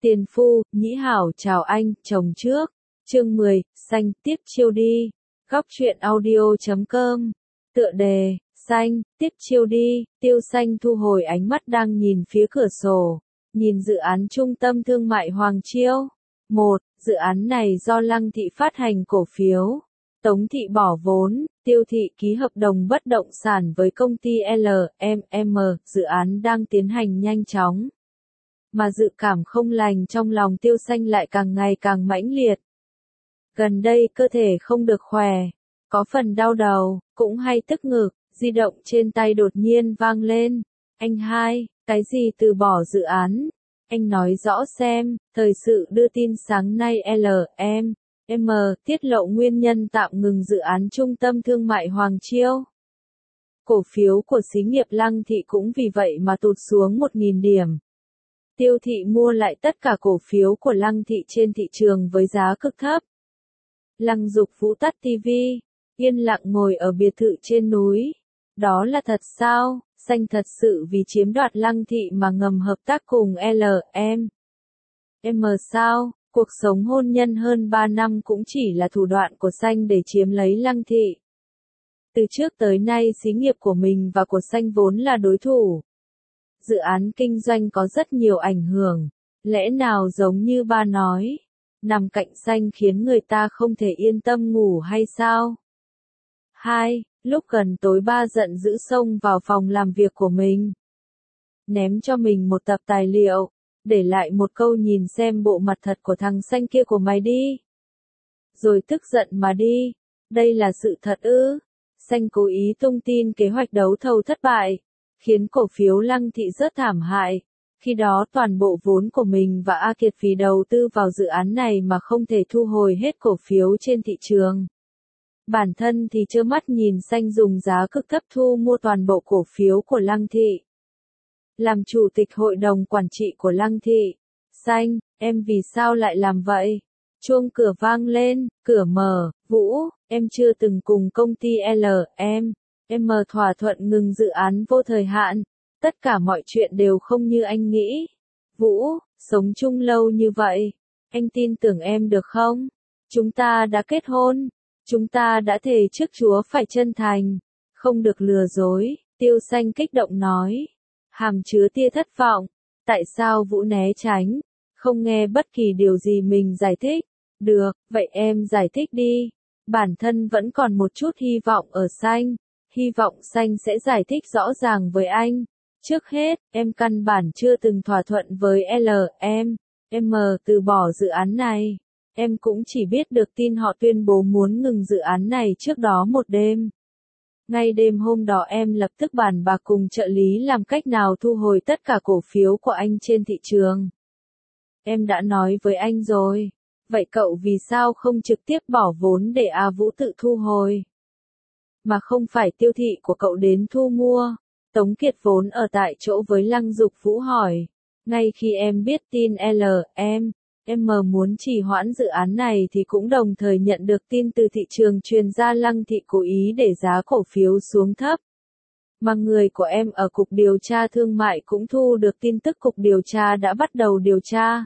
Tiền phu, nhĩ hảo chào anh, chồng trước. Chương 10, xanh, tiếp chiêu đi. Góc truyện audio.com. Tựa đề, xanh, tiếp chiêu đi. Tiêu Xanh thu hồi ánh mắt đang nhìn phía cửa sổ. Nhìn dự án trung tâm thương mại Hoàng Chiêu. 1. Dự án này do Lăng Thị phát hành cổ phiếu. Tống Thị bỏ vốn, Tiêu Thị ký hợp đồng bất động sản với công ty LMM. Dự án đang tiến hành nhanh chóng. Mà dự cảm không lành trong lòng Tiêu Xanh lại càng ngày càng mãnh liệt. Gần đây cơ thể không được khỏe, có phần đau đầu, cũng hay tức ngực, di động trên tay đột nhiên vang lên. Anh hai, cái gì từ bỏ dự án? Anh nói rõ xem. Thời sự đưa tin sáng nay LMM tiết lộ nguyên nhân tạm ngừng dự án trung tâm thương mại Hoàng Chiêu. Cổ phiếu của xí nghiệp Lăng Thị cũng vì vậy mà tụt xuống 1.000 điểm. Tiêu Thị mua lại tất cả cổ phiếu của Lăng Thị trên thị trường với giá cực thấp. Lăng Dục Vũ tắt TV, yên lặng ngồi ở biệt thự trên núi. Đó là thật sao? Xanh thật sự vì chiếm đoạt Lăng Thị mà ngầm hợp tác cùng LMM sao? Cuộc sống hôn nhân hơn 3 năm cũng chỉ là thủ đoạn của Xanh để chiếm lấy Lăng Thị. Từ trước tới nay xí nghiệp của mình và của Xanh vốn là đối thủ. Dự án kinh doanh có rất nhiều ảnh hưởng. Lẽ nào giống như ba nói, nằm cạnh Xanh khiến người ta không thể yên tâm ngủ hay sao? 2. Lúc gần tối ba giận dữ xông vào phòng làm việc của mình. Ném cho mình một tập tài liệu, để lại một câu nhìn xem bộ mặt thật của thằng Xanh kia của mày đi. Rồi tức giận mà đi. Đây là sự thật ư? Xanh cố ý tung tin kế hoạch đấu thầu thất bại, khiến cổ phiếu Lăng Thị rất thảm hại. Khi đó toàn bộ vốn của mình và A Kiệt vì đầu tư vào dự án này mà không thể thu hồi hết cổ phiếu trên thị trường. Bản thân thì trơ mắt nhìn Xanh dùng giá cực thấp thu mua toàn bộ cổ phiếu của Lăng Thị. Làm chủ tịch hội đồng quản trị của Lăng Thị. Xanh, em vì sao lại làm vậy? Chuông cửa vang lên, cửa mở. Vũ, em chưa từng cùng công ty LMM thỏa thuận ngừng dự án vô thời hạn. Tất cả mọi chuyện đều không như anh nghĩ. Vũ, sống chung lâu như vậy, anh tin tưởng em được không? Chúng ta đã kết hôn. Chúng ta đã thề trước Chúa phải chân thành, không được lừa dối. Tiêu Xanh kích động nói, hàm chứa tia thất vọng. Tại sao Vũ né tránh, không nghe bất kỳ điều gì mình giải thích? Được, vậy em giải thích đi. Bản thân vẫn còn một chút hy vọng ở Xanh. Hy vọng Xanh sẽ giải thích rõ ràng với anh. Trước hết, em căn bản chưa từng thỏa thuận với LMM từ bỏ dự án này. Em cũng chỉ biết được tin họ tuyên bố muốn ngừng dự án này trước đó một đêm. Ngay đêm hôm đó em lập tức bàn bạc cùng trợ lý làm cách nào thu hồi tất cả cổ phiếu của anh trên thị trường. Em đã nói với anh rồi. Vậy cậu vì sao không trực tiếp bỏ vốn để A Vũ tự thu hồi? Mà không phải Tiêu Thị của cậu đến thu mua? Tống Kiệt vốn ở tại chỗ với Lăng Dục Vũ hỏi. Ngay khi em biết tin LMM muốn trì hoãn dự án này thì cũng đồng thời nhận được tin từ thị trường truyền ra Lăng Thị cố ý để giá cổ phiếu xuống thấp. Mà người của em ở Cục Điều tra Thương mại cũng thu được tin tức Cục Điều tra đã bắt đầu điều tra.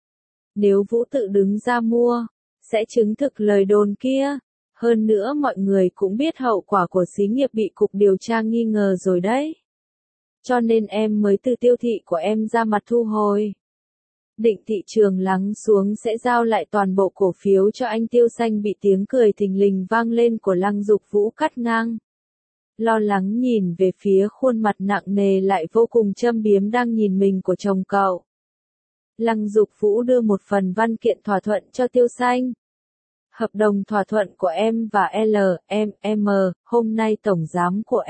Nếu Vũ tự đứng ra mua, sẽ chứng thực lời đồn kia. Hơn nữa mọi người cũng biết hậu quả của xí nghiệp bị Cục Điều tra nghi ngờ rồi đấy. Cho nên em mới từ Tiêu Thị của em ra mặt thu hồi. Định thị trường lắng xuống sẽ giao lại toàn bộ cổ phiếu cho anh. Tiêu Xanh bị tiếng cười thình lình vang lên của Lăng Dục Vũ cắt ngang. Lo lắng nhìn về phía khuôn mặt nặng nề lại vô cùng châm biếm đang nhìn mình của chồng cậu. Lăng Dục Vũ đưa một phần văn kiện thỏa thuận cho Tiêu Xanh. Hợp đồng thỏa thuận của em và LMM, hôm nay tổng giám của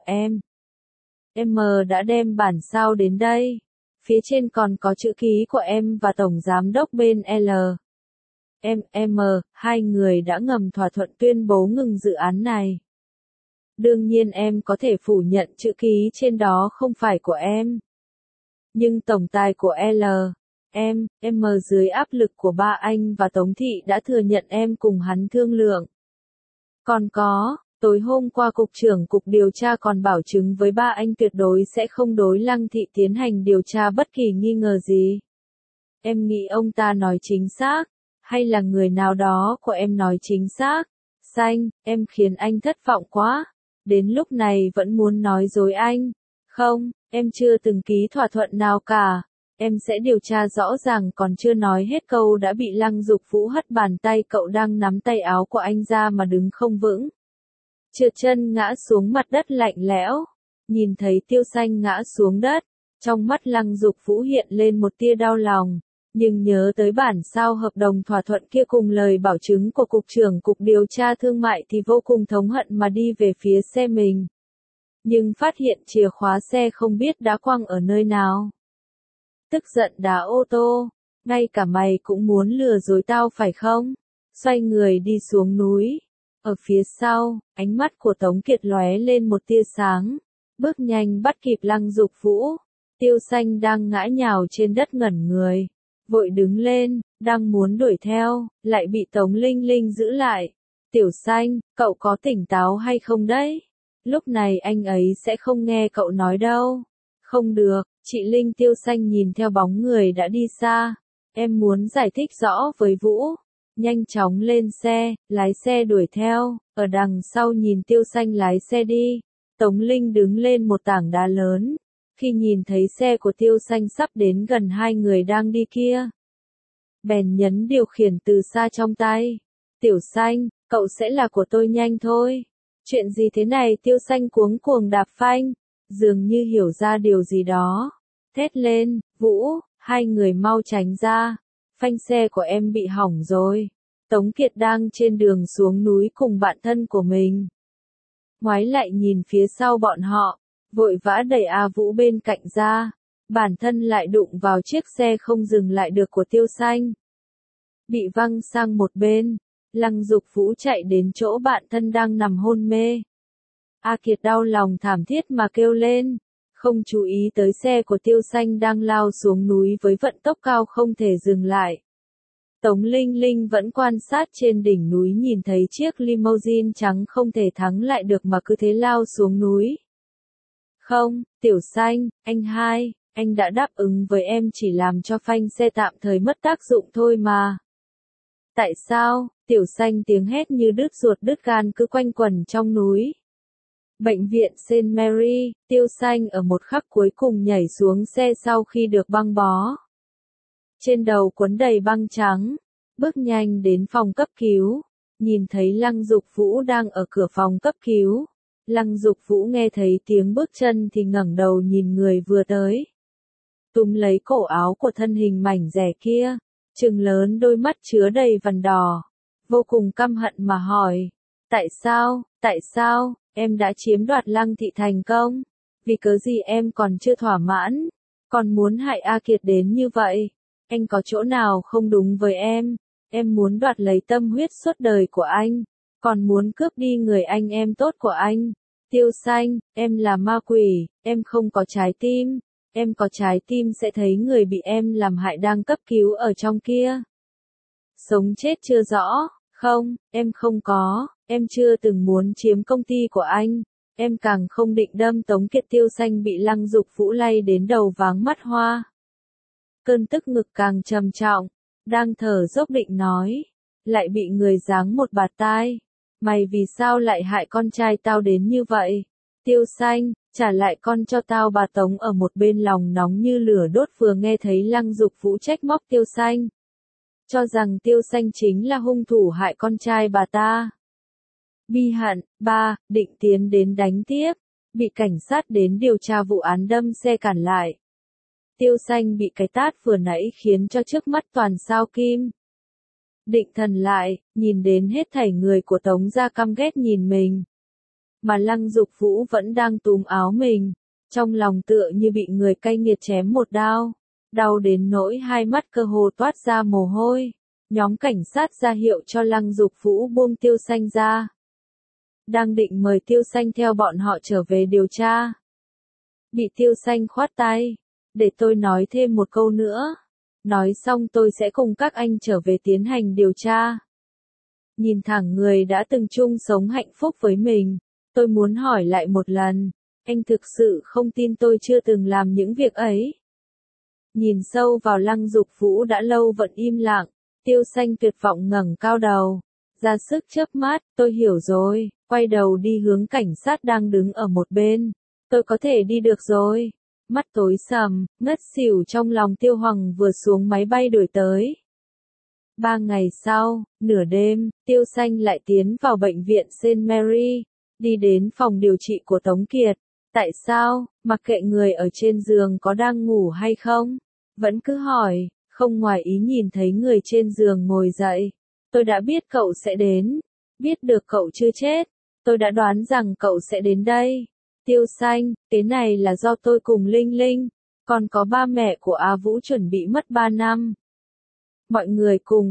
LMM đã đem bản sao đến đây. Phía trên còn có chữ ký của em và tổng giám đốc bên LMM, hai người đã ngầm thỏa thuận tuyên bố ngừng dự án này. Đương nhiên em có thể phủ nhận chữ ký trên đó không phải của em. Nhưng tổng tài của LMM dưới áp lực của ba anh và Tống Thị đã thừa nhận em cùng hắn thương lượng. Còn có, tối hôm qua Cục trưởng Cục Điều tra còn bảo chứng với ba anh tuyệt đối sẽ không đối Lăng Thị tiến hành điều tra bất kỳ nghi ngờ gì. Em nghĩ ông ta nói chính xác, hay là người nào đó của em nói chính xác? Xanh, em khiến anh thất vọng quá. Đến lúc này vẫn muốn nói dối anh. Không, em chưa từng ký thỏa thuận nào cả. Em sẽ điều tra rõ ràng. Còn chưa nói hết câu đã bị Lăng Dục Vũ hất bàn tay cậu đang nắm tay áo của anh ra mà đứng không vững. Trượt chân ngã xuống mặt đất lạnh lẽo. Nhìn thấy Tiêu Xanh ngã xuống đất, trong mắt Lăng Dục Vũ hiện lên một tia đau lòng. Nhưng nhớ tới bản sao hợp đồng thỏa thuận kia cùng lời bảo chứng của Cục trưởng Cục Điều tra Thương mại thì vô cùng thống hận mà đi về phía xe mình. Nhưng phát hiện chìa khóa xe không biết đã quăng ở nơi nào. Tức giận đá ô tô, ngay cả mày cũng muốn lừa dối tao phải không? Xoay người đi xuống núi. Ở phía sau, ánh mắt của Tống Kiệt lóe lên một tia sáng, bước nhanh bắt kịp Lăng Dục Vũ. Tiêu Xanh đang ngã nhào trên đất ngẩn người, vội đứng lên, đang muốn đuổi theo, lại bị Tống Linh Linh giữ lại. Tiểu Xanh, cậu có tỉnh táo hay không đấy? Lúc này anh ấy sẽ không nghe cậu nói đâu. Không được, chị Linh. Tiêu Xanh nhìn theo bóng người đã đi xa. Em muốn giải thích rõ với Vũ. Nhanh chóng lên xe, lái xe đuổi theo, ở đằng sau nhìn Tiêu Xanh lái xe đi. Tống Linh đứng lên một tảng đá lớn. Khi nhìn thấy xe của Tiêu Xanh sắp đến gần hai người đang đi kia, bèn nhấn điều khiển từ xa trong tay. Tiểu Xanh, cậu sẽ là của tôi nhanh thôi. Chuyện gì thế này? Tiêu Xanh cuống cuồng đạp phanh, dường như hiểu ra điều gì đó. Thét lên, Vũ, hai người mau tránh ra. Phanh xe của em bị hỏng rồi. Tống Kiệt đang trên đường xuống núi cùng bạn thân của mình. Ngoái lại nhìn phía sau bọn họ, vội vã đẩy A Vũ bên cạnh ra. Bản thân lại đụng vào chiếc xe không dừng lại được của Tiêu Xanh. Bị văng sang một bên, Lăng Dục Vũ chạy đến chỗ bạn thân đang nằm hôn mê. A Kiệt đau lòng thảm thiết mà kêu lên, không chú ý tới xe của Tiêu Xanh đang lao xuống núi với vận tốc cao không thể dừng lại. Tống Linh Linh vẫn quan sát trên đỉnh núi, nhìn thấy chiếc limousine trắng không thể thắng lại được mà cứ thế lao xuống núi. Không, Tiểu Xanh, anh đã đáp ứng với em chỉ làm cho phanh xe tạm thời mất tác dụng thôi mà. Tại sao? Tiểu Xanh tiếng hét như đứt ruột đứt gan cứ quanh quẩn trong núi. Bệnh viện Saint Mary. Tiêu Xanh ở một khắc cuối cùng nhảy xuống xe sau khi được băng bó. Trên đầu quấn đầy băng trắng, bước nhanh đến phòng cấp cứu, nhìn thấy Lăng Dục Vũ đang ở cửa phòng cấp cứu. Lăng Dục Vũ nghe thấy tiếng bước chân thì ngẩng đầu nhìn người vừa tới. Túm lấy cổ áo của thân hình mảnh dẻ kia, trừng lớn đôi mắt chứa đầy vằn đỏ, vô cùng căm hận mà hỏi. Tại sao, em đã chiếm đoạt Lăng thị thành công? Vì cớ gì em còn chưa thỏa mãn? Còn muốn hại A Kiệt đến như vậy? Anh có chỗ nào không đúng với em? Em muốn đoạt lấy tâm huyết suốt đời của anh, còn muốn cướp đi người anh em tốt của anh. Tiêu Xanh, em là ma quỷ, em không có trái tim. Em có trái tim sẽ thấy người bị em làm hại đang cấp cứu ở trong kia. Sống chết chưa rõ. Không, em không có, em chưa từng muốn chiếm công ty của anh. Em càng không định đâm Tống Kiệt. Tiêu Xanh bị Lăng Dục Vũ lay đến đầu váng mắt hoa. Cơn tức ngực càng trầm trọng, đang thở dốc định nói, lại bị người giáng một bạt tai. Mày vì sao lại hại con trai tao đến như vậy? Tiêu Xanh, trả lại con cho tao. Bà Tống ở một bên lòng nóng như lửa đốt vừa nghe thấy Lăng Dục Vũ trách móc Tiêu Xanh, cho rằng Tiêu Xanh chính là hung thủ hại con trai bà ta. Bi hận, định tiến đến đánh tiếp, bị cảnh sát đến điều tra vụ án đâm xe cản lại. Tiêu Xanh bị cái tát vừa nãy khiến cho trước mắt toàn sao kim. Định thần lại, nhìn đến hết thảy người của Tống gia căm ghét nhìn mình. Mà Lăng Dục Vũ vẫn đang túm áo mình, trong lòng tựa như bị người cay nghiệt chém một đao, đau đến nỗi hai mắt cơ hồ toát ra mồ hôi. Nhóm cảnh sát ra hiệu cho Lăng Dục Vũ buông Tiêu Xanh ra. Đang định mời Tiêu Xanh theo bọn họ trở về điều tra. Bị Tiêu Xanh khoát tay. Để tôi nói thêm một câu nữa. Nói xong tôi sẽ cùng các anh trở về tiến hành điều tra. Nhìn thẳng người đã từng chung sống hạnh phúc với mình, tôi muốn hỏi lại một lần. Anh thực sự không tin tôi chưa từng làm những việc ấy? Nhìn sâu vào Lăng Dục Vũ đã lâu vẫn im lặng, Tiêu Xanh tuyệt vọng ngẩng cao đầu, ra sức chớp mắt, tôi hiểu rồi, quay đầu đi hướng cảnh sát đang đứng ở một bên, tôi có thể đi được rồi. Mắt tối sầm, ngất xỉu trong lòng Tiêu Hoàng vừa xuống máy bay đuổi tới. 3 ngày sau, nửa đêm, Tiêu Xanh lại tiến vào bệnh viện Saint Mary, đi đến phòng điều trị của Tống Kiệt. Tại sao, mặc kệ người ở trên giường có đang ngủ hay không, vẫn cứ hỏi, không ngoài ý nhìn thấy người trên giường ngồi dậy. Tôi đã biết cậu sẽ đến, biết được cậu chưa chết, tôi đã đoán rằng cậu sẽ đến đây. Tiêu Xanh, cái này là do tôi cùng Linh Linh, còn có ba mẹ của A Vũ chuẩn bị mất 3 năm. Mọi người cùng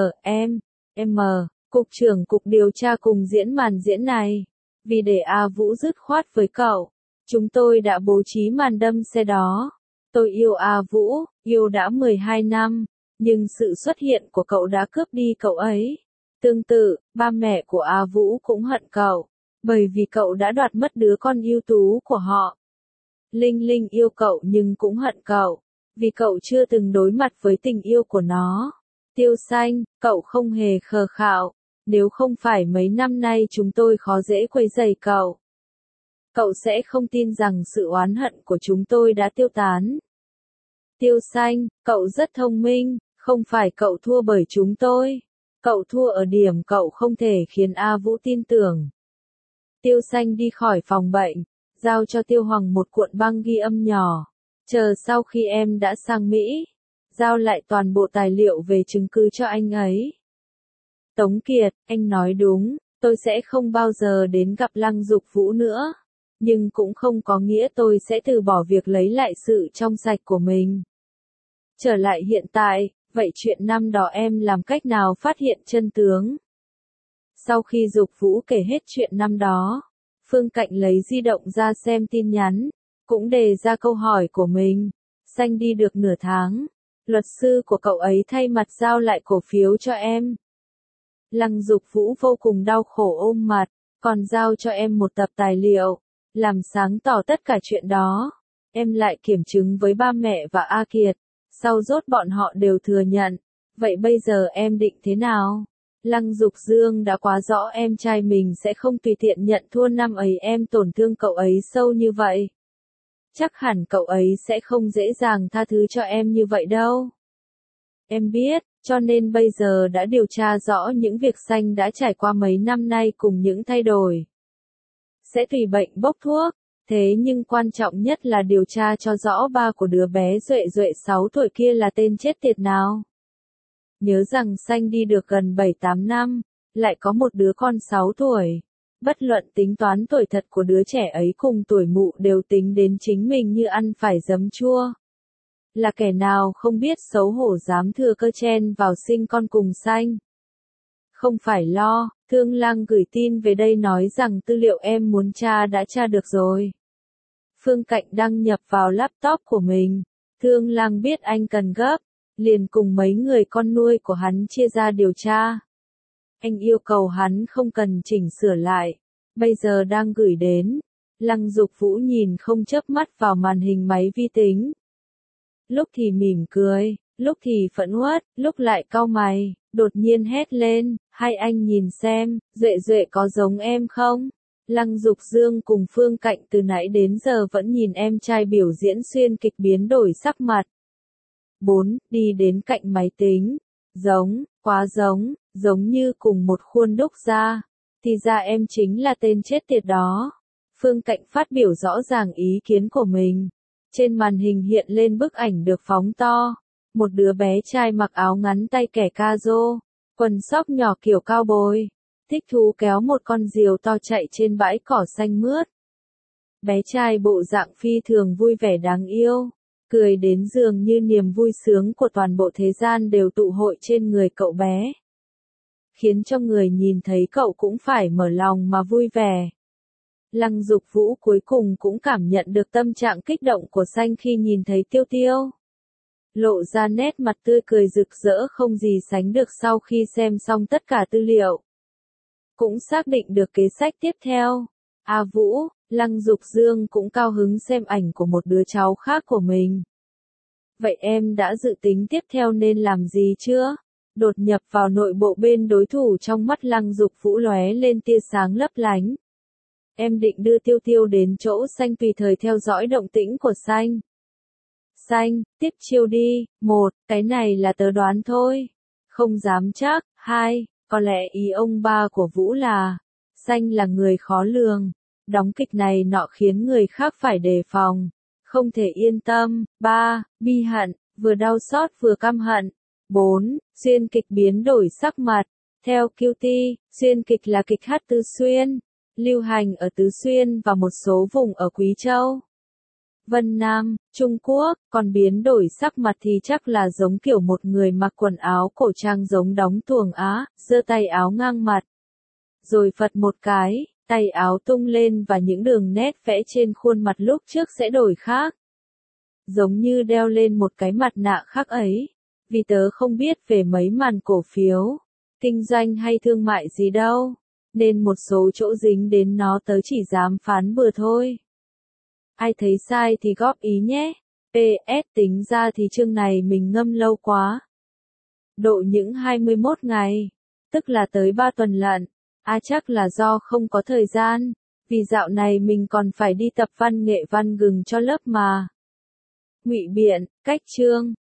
M, cục trưởng cục điều tra cùng diễn màn diễn này. Vì để A Vũ dứt khoát với cậu, chúng tôi đã bố trí màn đâm xe đó. Tôi yêu A Vũ, yêu đã 12 năm, nhưng sự xuất hiện của cậu đã cướp đi cậu ấy. Tương tự, ba mẹ của A Vũ cũng hận cậu, bởi vì cậu đã đoạt mất đứa con ưu tú của họ. Linh Linh yêu cậu nhưng cũng hận cậu, vì cậu chưa từng đối mặt với tình yêu của nó. Tiêu Xanh, cậu không hề khờ khạo, nếu không phải mấy năm nay chúng tôi khó dễ quấy rầy cậu. Cậu sẽ không tin rằng sự oán hận của chúng tôi đã tiêu tán. Tiêu Xanh, cậu rất thông minh, không phải cậu thua bởi chúng tôi. Cậu thua ở điểm cậu không thể khiến A Vũ tin tưởng. Tiêu Xanh đi khỏi phòng bệnh, giao cho Tiêu Hoàng một cuộn băng ghi âm nhỏ. Chờ sau khi em đã sang Mỹ, giao lại toàn bộ tài liệu về chứng cứ cho anh ấy. Tống Kiệt, anh nói đúng, tôi sẽ không bao giờ đến gặp Lăng Dục Vũ nữa. Nhưng cũng không có nghĩa tôi sẽ từ bỏ việc lấy lại sự trong sạch của mình. Trở lại hiện tại, vậy chuyện năm đó em làm cách nào phát hiện chân tướng? Sau khi Dục Vũ kể hết chuyện năm đó, Phương Cạnh lấy di động ra xem tin nhắn, cũng đề ra câu hỏi của mình. Xanh đi được nửa tháng, luật sư của cậu ấy thay mặt giao lại cổ phiếu cho em. Lăng Dục Vũ vô cùng đau khổ ôm mặt, còn giao cho em một tập tài liệu, làm sáng tỏ tất cả chuyện đó. Em lại kiểm chứng với ba mẹ và A Kiệt, sau rốt bọn họ đều thừa nhận. Vậy bây giờ em định thế nào? Lăng Dục Dương đã quá rõ em trai mình sẽ không tùy tiện nhận thua, năm ấy em tổn thương cậu ấy sâu như vậy. Chắc hẳn cậu ấy sẽ không dễ dàng tha thứ cho em như vậy đâu. Em biết, cho nên bây giờ đã điều tra rõ những việc Xanh đã trải qua mấy năm nay cùng những thay đổi. Sẽ tùy bệnh bốc thuốc, thế nhưng quan trọng nhất là điều tra cho rõ ba của đứa bé Duệ Duệ 6 tuổi kia là tên chết tiệt nào. Nhớ rằng Xanh đi được gần 7-8 năm, lại có một đứa con 6 tuổi. Bất luận tính toán tuổi thật của đứa trẻ ấy cùng tuổi mụ đều tính đến chính mình như ăn phải giấm chua. Là kẻ nào không biết xấu hổ dám thừa cơ chen vào sinh con cùng Xanh. Không phải lo, Thương Lang gửi tin về đây nói rằng tư liệu em muốn tra đã tra được rồi. Phương Cạnh đăng nhập vào laptop của mình. Thương Lang biết anh cần gấp, liền cùng mấy người con nuôi của hắn chia ra điều tra. Anh yêu cầu hắn không cần chỉnh sửa lại, bây giờ đang gửi đến. Lăng Dục Vũ nhìn không chớp mắt vào màn hình máy vi tính. Lúc thì mỉm cười, lúc thì phẫn uất, lúc lại cau mày, đột nhiên hét lên, hai anh nhìn xem, Duệ Duệ có giống em không? Lăng Dục Dương cùng Phương Cạnh từ nãy đến giờ vẫn nhìn em trai biểu diễn xuyên kịch biến đổi sắc mặt. 4. Đi đến cạnh máy tính. Giống, quá giống, giống như cùng một khuôn đúc ra. Thì ra em chính là tên chết tiệt đó. Phương Cạnh phát biểu rõ ràng ý kiến của mình. Trên màn hình hiện lên bức ảnh được phóng to. Một đứa bé trai mặc áo ngắn tay kẻ ca rô, quần sóc nhỏ kiểu cao bồi, thích thú kéo một con diều to chạy trên bãi cỏ xanh mướt. Bé trai bộ dạng phi thường vui vẻ đáng yêu, cười đến dường như niềm vui sướng của toàn bộ thế gian đều tụ hội trên người cậu bé. Khiến cho người nhìn thấy cậu cũng phải mở lòng mà vui vẻ. Lăng Dục Vũ cuối cùng cũng cảm nhận được tâm trạng kích động của Xanh khi nhìn thấy Tiêu Tiêu. Lộ ra nét mặt tươi cười rực rỡ không gì sánh được sau khi xem xong tất cả tư liệu. Cũng xác định được kế sách tiếp theo. A Vũ, Lăng Dục Dương cũng cao hứng xem ảnh của một đứa cháu khác của mình. Vậy em đã dự tính tiếp theo nên làm gì chưa? Đột nhập vào nội bộ bên đối thủ, trong mắt Lăng Dục Vũ lóe lên tia sáng lấp lánh. Em định đưa Tiêu Tiêu đến chỗ Xanh tùy thời theo dõi động tĩnh của Xanh. Xanh, tiếp chiêu đi. 1. Cái này là tớ đoán thôi. Không dám chắc. 2. Có lẽ ý ông ba của Vũ là Xanh là người khó lường. Đóng kịch này nọ khiến người khác phải đề phòng. Không thể yên tâm. 3. Bi hận, vừa đau xót vừa căm hận. 4. Xuyên kịch biến đổi sắc mặt. Theo QT, xuyên kịch là kịch hát Tứ Xuyên, lưu hành ở Tứ Xuyên và một số vùng ở Quý Châu, Vân Nam, Trung Quốc, còn biến đổi sắc mặt thì chắc là giống kiểu một người mặc quần áo cổ trang giống đóng tuồng Á, giơ tay áo ngang mặt. Rồi phật một cái, tay áo tung lên và những đường nét vẽ trên khuôn mặt lúc trước sẽ đổi khác. Giống như đeo lên một cái mặt nạ khác ấy. Vì tớ không biết về mấy màn cổ phiếu, kinh doanh hay thương mại gì đâu, nên một số chỗ dính đến nó tớ chỉ dám phán bừa thôi. Ai thấy sai thì góp ý nhé. PS, tính ra thì chương này mình ngâm lâu quá. Độ những 21 ngày, tức là tới 3 tuần lận. Chắc là do không có thời gian, vì dạo này mình còn phải đi tập văn nghệ văn gừng cho lớp mà. Ngụy biện, cách chương.